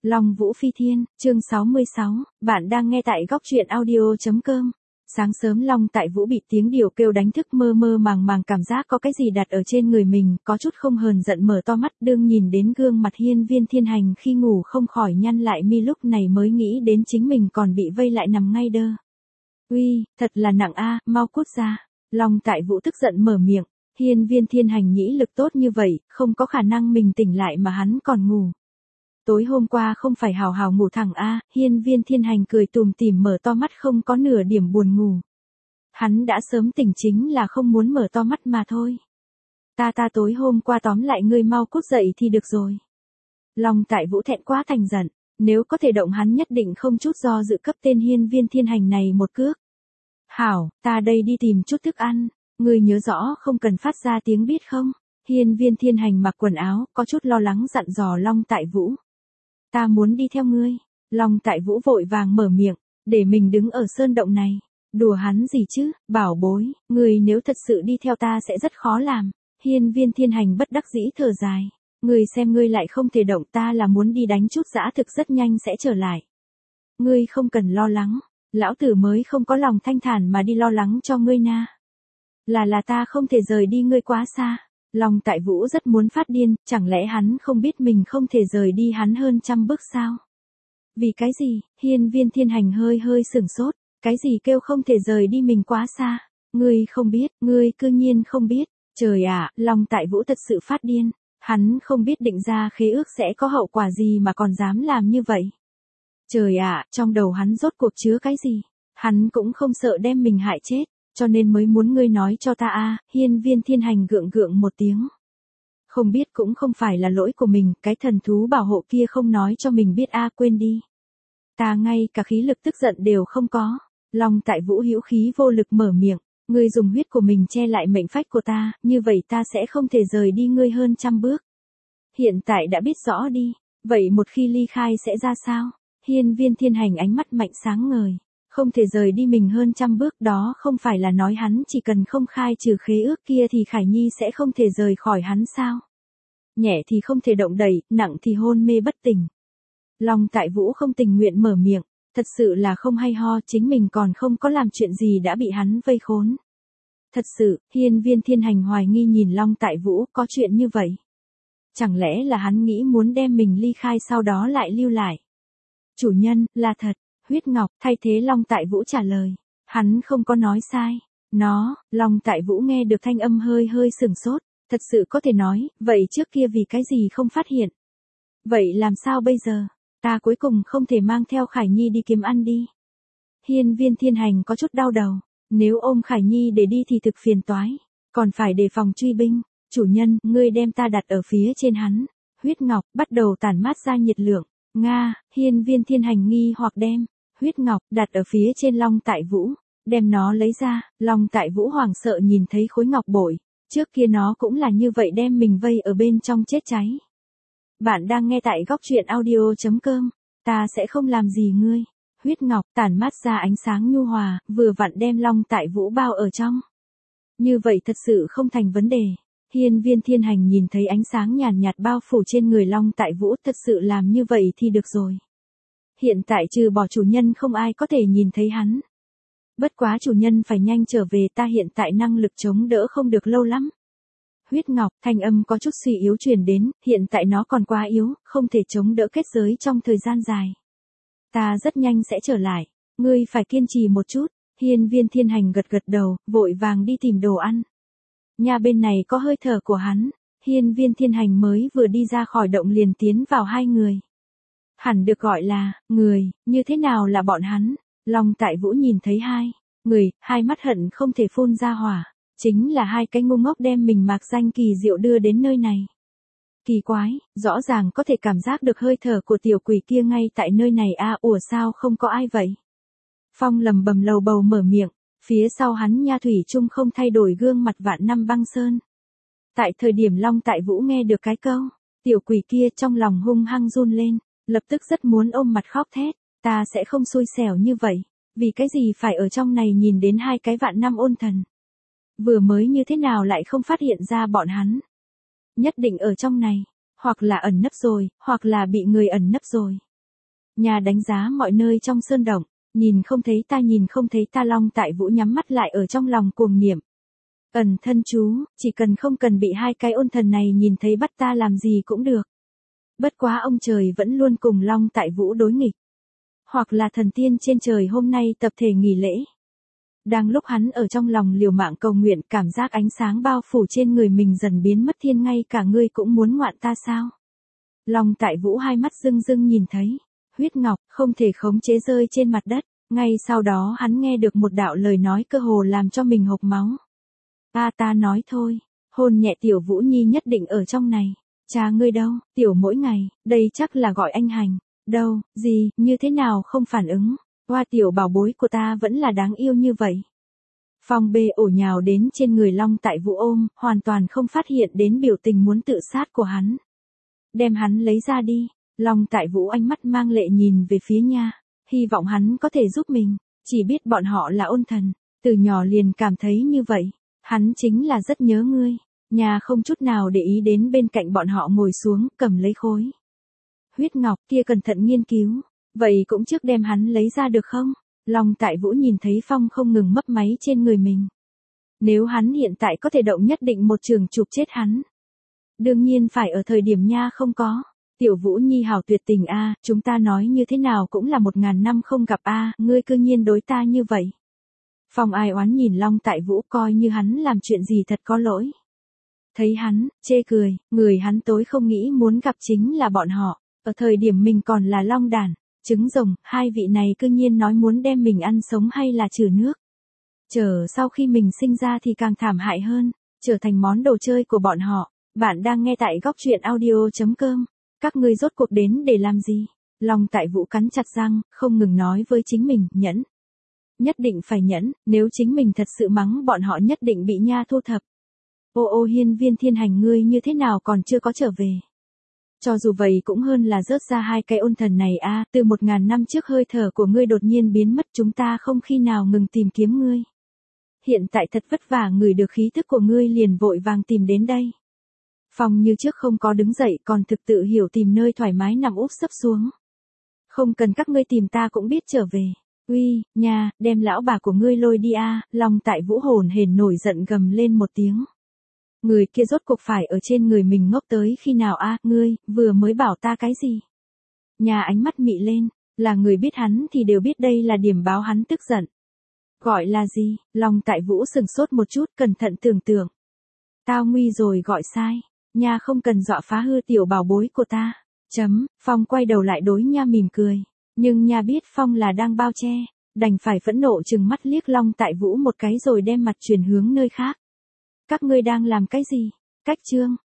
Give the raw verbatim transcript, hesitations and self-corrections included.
Long Vũ Phi Thiên, chương sáu mươi sáu, bạn đang nghe tại góc truyện audio.com. Sáng sớm Long Tại Vũ bị tiếng điều kêu đánh thức, mơ mơ màng màng cảm giác có cái gì đặt ở trên người mình, có chút không hờn giận mở to mắt, đương nhìn đến gương mặt Hiên Viên Thiên Hành khi ngủ không khỏi nhăn lại mi, lúc này mới nghĩ đến chính mình còn bị vây lại nằm ngay đơ. Uy, thật là nặng a, mau cút ra. Long Tại Vũ tức giận mở miệng, Hiên Viên Thiên Hành nhĩ lực tốt như vậy, không có khả năng mình tỉnh lại mà hắn còn ngủ. Tối hôm qua không phải hào hào ngủ thẳng a, Hiên Viên Thiên Hành cười tùm tìm mở to mắt không có nửa điểm buồn ngủ. Hắn đã sớm tỉnh, chính là không muốn mở to mắt mà thôi. Ta ta tối hôm qua tóm lại ngươi mau cút dậy thì được rồi. Long Tại Vũ thẹn quá thành giận, nếu có thể động hắn nhất định không chút do dự cấp tên Hiên Viên Thiên Hành này một cước. Hảo, ta đây đi tìm chút thức ăn, ngươi nhớ rõ không cần phát ra tiếng biết không? Hiên Viên Thiên Hành mặc quần áo, có chút lo lắng dặn dò Long Tại Vũ. Ta muốn đi theo ngươi. Long Tại Vũ vội vàng mở miệng, để mình đứng ở sơn động này. Đùa hắn gì chứ, bảo bối, ngươi nếu thật sự đi theo ta sẽ rất khó làm. Hiên Viên Thiên Hành bất đắc dĩ thở dài. Ngươi xem ngươi lại không thể động, ta là muốn đi đánh chút dã thực rất nhanh sẽ trở lại. Ngươi không cần lo lắng, lão tử mới không có lòng thanh thản mà đi lo lắng cho ngươi na. Là là ta không thể rời đi ngươi quá xa. Long Tại Vũ rất muốn phát điên, chẳng lẽ hắn không biết mình không thể rời đi hắn hơn trăm bước sao? Vì cái gì? Hiên Viên Thiên Hành hơi hơi sửng sốt, cái gì kêu không thể rời đi mình quá xa? Ngươi không biết, ngươi cư nhiên không biết. Trời ạ, Long Tại Vũ thật sự phát điên, hắn không biết định ra khế ước sẽ có hậu quả gì mà còn dám làm như vậy. Trời ạ, trong đầu hắn rốt cuộc chứa cái gì? Hắn cũng không sợ đem mình hại chết. Cho nên mới muốn ngươi nói cho ta a. Hiên Viên Thiên Hành gượng gượng một tiếng. Không biết cũng không phải là lỗi của mình, cái thần thú bảo hộ kia không nói cho mình biết a, quên đi. Ta ngay cả khí lực tức giận đều không có. Long Tại Vũ hữu khí vô lực mở miệng, ngươi dùng huyết của mình che lại mệnh phách của ta, như vậy ta sẽ không thể rời đi ngươi hơn trăm bước. Hiện tại đã biết rõ đi, vậy một khi ly khai sẽ ra sao? Hiên Viên Thiên Hành ánh mắt mạnh sáng ngời. Không thể rời đi mình hơn trăm bước, đó không phải là nói hắn chỉ cần không khai trừ khế ước kia thì Khải Nhi sẽ không thể rời khỏi hắn sao? Nhẹ thì không thể động đậy, nặng thì hôn mê bất tỉnh. Long Tại Vũ không tình nguyện mở miệng, thật sự là không hay ho, chính mình còn không có làm chuyện gì đã bị hắn vây khốn. Thật sự, Hiên Viên Thiên Hành hoài nghi nhìn Long Tại Vũ, có chuyện như vậy. Chẳng lẽ là hắn nghĩ muốn đem mình ly khai sau đó lại lưu lại? Chủ nhân, là thật. Huyết Ngọc, thay thế Long Tại Vũ trả lời. Hắn không có nói sai. Nó, Long Tại Vũ nghe được thanh âm hơi hơi sửng sốt. Thật sự có thể nói, vậy trước kia vì cái gì không phát hiện? Vậy làm sao bây giờ? Ta cuối cùng không thể mang theo Khải Nhi đi kiếm ăn đi. Hiên Viên Thiên Hành có chút đau đầu. Nếu ôm Khải Nhi để đi thì thực phiền toái. Còn phải đề phòng truy binh. Chủ nhân, ngươi đem ta đặt ở phía trên hắn. Huyết Ngọc, bắt đầu tản mát ra nhiệt lượng. Nga, Hiên Viên Thiên Hành nghi hoặc đem Huyết Ngọc đặt ở phía trên Long Tại Vũ, đem nó lấy ra. Long Tại Vũ hoảng sợ nhìn thấy khối ngọc bội, trước kia nó cũng là như vậy đem mình vây ở bên trong chết cháy. Bạn đang nghe tại góc truyện audio.com, ta sẽ không làm gì ngươi. Huyết Ngọc tản mát ra ánh sáng nhu hòa, vừa vặn đem Long Tại Vũ bao ở trong. Như vậy thật sự không thành vấn đề. Hiên Viên Thiên Hành nhìn thấy ánh sáng nhàn nhạt bao phủ trên người Long Tại Vũ, thật sự làm như vậy thì được rồi. Hiện tại trừ bỏ chủ nhân không ai có thể nhìn thấy hắn. Bất quá chủ nhân phải nhanh trở về, ta hiện tại năng lực chống đỡ không được lâu lắm. Huyết Ngọc, thanh âm có chút suy yếu truyền đến, hiện tại nó còn quá yếu, không thể chống đỡ kết giới trong thời gian dài. Ta rất nhanh sẽ trở lại, ngươi phải kiên trì một chút. Hiên Viên Thiên Hành gật gật đầu, vội vàng đi tìm đồ ăn. Nhà bên này có hơi thở của hắn, Hiên Viên Thiên Hành mới vừa đi ra khỏi động liền tiến vào hai người. Hẳn được gọi là, người, như thế nào là bọn hắn? Long Tại Vũ nhìn thấy hai người, hai mắt hận không thể phun ra hỏa. Chính là hai cái ngu ngốc đem mình mạc danh kỳ diệu đưa đến nơi này. Kỳ quái, rõ ràng có thể cảm giác được hơi thở của tiểu quỷ kia ngay tại nơi này a, à, ủa sao không có ai vậy? Phong lầm bầm lầu bầu mở miệng, phía sau hắn nha thủy chung không thay đổi gương mặt vạn năm băng sơn. Tại thời điểm Long Tại Vũ nghe được cái câu, tiểu quỷ kia trong lòng hung hăng run lên. Lập tức rất muốn ôm mặt khóc thét, ta sẽ không xui xẻo như vậy, vì cái gì phải ở trong này nhìn đến hai cái vạn năm ôn thần. Vừa mới như thế nào lại không phát hiện ra bọn hắn. Nhất định ở trong này, hoặc là ẩn nấp rồi, hoặc là bị người ẩn nấp rồi. Nhà đánh giá mọi nơi trong sơn động, nhìn không thấy ta nhìn không thấy ta Long Tại Vũ nhắm mắt lại ở trong lòng cuồng niệm. Ẩn thân chú, chỉ cần không cần bị hai cái ôn thần này nhìn thấy bắt ta làm gì cũng được. Bất quá ông trời vẫn luôn cùng Long Tại Vũ đối nghịch. Hoặc là thần tiên trên trời hôm nay tập thể nghỉ lễ. Đang lúc hắn ở trong lòng liều mạng cầu nguyện, cảm giác ánh sáng bao phủ trên người mình dần biến mất. Thiên, ngay cả ngươi cũng muốn ngoạn ta sao? Long Tại Vũ hai mắt rưng rưng nhìn thấy huyết ngọc không thể khống chế rơi trên mặt đất. Ngay sau đó hắn nghe được một đạo lời nói cơ hồ làm cho mình hộc máu. Ta ta nói thôi, hôn nhẹ Tiểu Vũ Nhi nhất định ở trong này. Cha ngươi đâu? Tiểu mỗi ngày, đây chắc là gọi anh Hành. Đâu, gì, như thế nào không phản ứng? Hoa tiểu bảo bối của ta vẫn là đáng yêu như vậy. Phong bê ổ nhào đến trên người Long Tại Vũ ôm, hoàn toàn không phát hiện đến biểu tình muốn tự sát của hắn. Đem hắn lấy ra đi. Long Tại Vũ ánh mắt mang lệ nhìn về phía Nha, hy vọng hắn có thể giúp mình. Chỉ biết bọn họ là ôn thần, từ nhỏ liền cảm thấy như vậy. Hắn chính là rất nhớ ngươi. Nha không chút nào để ý đến bên cạnh bọn họ ngồi xuống, cầm lấy khối huyết ngọc kia cẩn thận nghiên cứu. Vậy cũng trước đem hắn lấy ra được không? Long Tại Vũ nhìn thấy Phong không ngừng mấp máy trên người mình. Nếu hắn hiện tại có thể động nhất định một trường chụp chết hắn. Đương nhiên phải ở thời điểm Nha không có. Tiểu Vũ Nhi hảo tuyệt tình a, chúng ta nói như thế nào cũng là một ngàn năm không gặp a, ngươi cư nhiên đối ta như vậy. Phong ai oán nhìn Long Tại Vũ, coi như hắn làm chuyện gì thật có lỗi. Thấy hắn, chê cười, người hắn tối không nghĩ muốn gặp chính là bọn họ. Ở thời điểm mình còn là long đàn, trứng rồng, hai vị này cư nhiên nói muốn đem mình ăn sống hay là trừ nước. Chờ sau khi mình sinh ra thì càng thảm hại hơn, trở thành món đồ chơi của bọn họ. Bạn đang nghe tại góc truyện audio chấm com. Các ngươi rốt cuộc đến để làm gì? Long Tại Vũ cắn chặt răng, không ngừng nói với chính mình, nhẫn. Nhất định phải nhẫn, nếu chính mình thật sự mắng bọn họ nhất định bị Nha thu thập. Ô ô hiên viên thiên hành, ngươi như thế nào còn chưa có trở về? Cho dù vậy cũng hơn là rớt ra hai cái ôn thần này a, từ một ngàn năm trước hơi thở của ngươi đột nhiên biến mất, chúng ta không khi nào ngừng tìm kiếm ngươi. Hiện tại thật vất vả ngửi được khí thức của ngươi liền vội vàng tìm đến đây. Phong như trước không có đứng dậy, còn thực tự hiểu tìm nơi thoải mái nằm úp sấp xuống. Không cần các ngươi tìm ta cũng biết trở về. Uy, Nha, đem lão bà của ngươi lôi đi a. Long Tại Vũ hồn hển nổi giận gầm lên một tiếng. Người kia rốt cuộc phải ở trên người mình ngốc tới khi nào a? Ngươi vừa mới bảo ta cái gì? Nha ánh mắt mị lên, là người biết hắn thì đều biết đây là điểm báo hắn tức giận. Gọi là gì? Long Tại Vũ sừng sốt một chút, cẩn thận tưởng tượng. Tao nguy rồi, gọi sai. Nha không cần dọa phá hư tiểu bảo bối của ta. Chấm. Phong quay đầu lại đối Nha mỉm cười, nhưng Nha biết Phong là đang bao che, đành phải phẫn nộ trừng mắt liếc Long Tại Vũ một cái rồi đem mặt chuyển hướng nơi khác. Các ngươi đang làm cái gì? Cách chương.